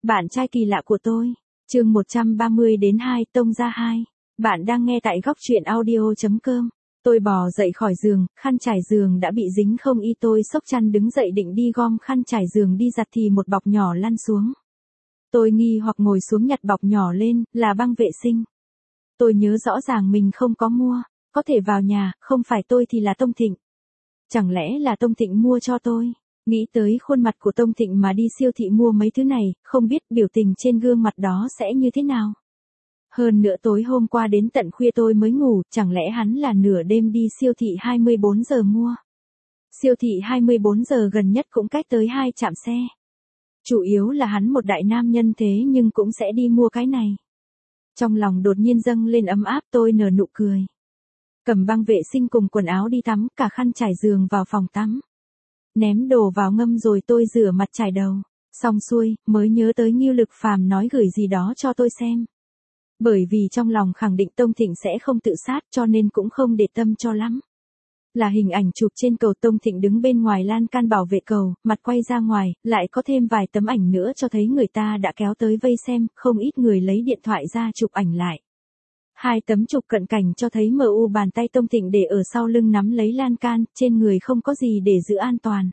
Bạn trai kỳ lạ của tôi. Chương 130 đến 2 tông ra 2. Bạn đang nghe tại góc truyện audio.com. Tôi bò dậy khỏi giường, khăn trải giường đã bị dính không y, tôi xốc chăn đứng dậy định đi gom khăn trải giường đi giặt thì một bọc nhỏ lăn xuống. Tôi nghi hoặc ngồi xuống nhặt bọc nhỏ lên, là băng vệ sinh. Tôi nhớ rõ ràng mình không có mua, có thể vào nhà, không phải tôi thì là Tông Thịnh. Chẳng lẽ là Tông Thịnh mua cho tôi? Nghĩ tới khuôn mặt của Tông Thịnh mà đi siêu thị mua mấy thứ này, không biết biểu tình trên gương mặt đó sẽ như thế nào. Hơn nữa tối hôm qua đến tận khuya tôi mới ngủ, chẳng lẽ hắn là nửa đêm đi siêu thị 24 giờ mua. Siêu thị 24 giờ gần nhất cũng cách tới 2 trạm xe. Chủ yếu là hắn một đại nam nhân thế nhưng cũng sẽ đi mua cái này. Trong lòng đột nhiên dâng lên ấm áp, tôi nở nụ cười. Cầm băng vệ sinh cùng quần áo đi tắm, cả khăn trải giường vào phòng tắm. Ném đồ vào ngâm rồi tôi rửa mặt chải đầu. Xong xuôi, mới nhớ tới Ngưu Lực Phàm nói gửi gì đó cho tôi xem. Bởi vì trong lòng khẳng định Tông Thịnh sẽ không tự sát cho nên cũng không để tâm cho lắm. Là hình ảnh chụp trên cầu, Tông Thịnh đứng bên ngoài lan can bảo vệ cầu, mặt quay ra ngoài, lại có thêm vài tấm ảnh nữa cho thấy người ta đã kéo tới vây xem, không ít người lấy điện thoại ra chụp ảnh lại. 2 tấm chụp cận cảnh cho thấy MU bàn tay Tông Thịnh để ở sau lưng nắm lấy lan can, trên người không có gì để giữ an toàn.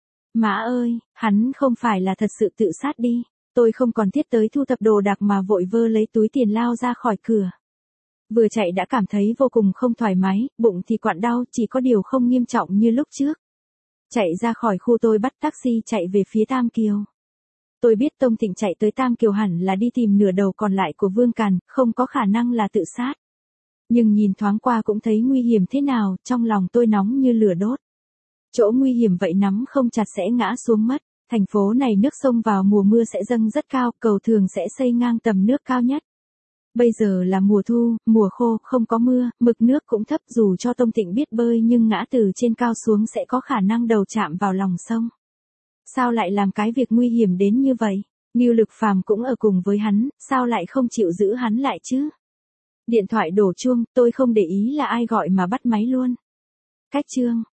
Má ơi, hắn không phải là thật sự tự sát đi. Tôi không còn thiết tới thu thập đồ đạc mà vội vơ lấy túi tiền lao ra khỏi cửa. Vừa chạy đã cảm thấy vô cùng không thoải mái, bụng thì quặn đau, chỉ có điều không nghiêm trọng như lúc trước. Chạy ra khỏi khu tôi bắt taxi chạy về phía Tam Kiều. Tôi biết Tông Thịnh chạy tới Tam Kiều hẳn là đi tìm nửa đầu còn lại của Vương Càn, không có khả năng là tự sát. Nhưng nhìn thoáng qua cũng thấy nguy hiểm thế nào, trong lòng tôi nóng như lửa đốt. Chỗ nguy hiểm vậy nắm không chặt sẽ ngã xuống mất. Thành phố này nước sông vào mùa mưa sẽ dâng rất cao, cầu thường sẽ xây ngang tầm nước cao nhất. Bây giờ là mùa thu, mùa khô, không có mưa, mực nước cũng thấp, dù cho Tông Thịnh biết bơi nhưng ngã từ trên cao xuống sẽ có khả năng đầu chạm vào lòng sông. Sao lại làm cái việc nguy hiểm đến như vậy? Ngưu Lực Phàm cũng ở cùng với hắn, sao lại không chịu giữ hắn lại chứ? Điện thoại đổ chuông, tôi không để ý là ai gọi mà bắt máy luôn. Cách chương.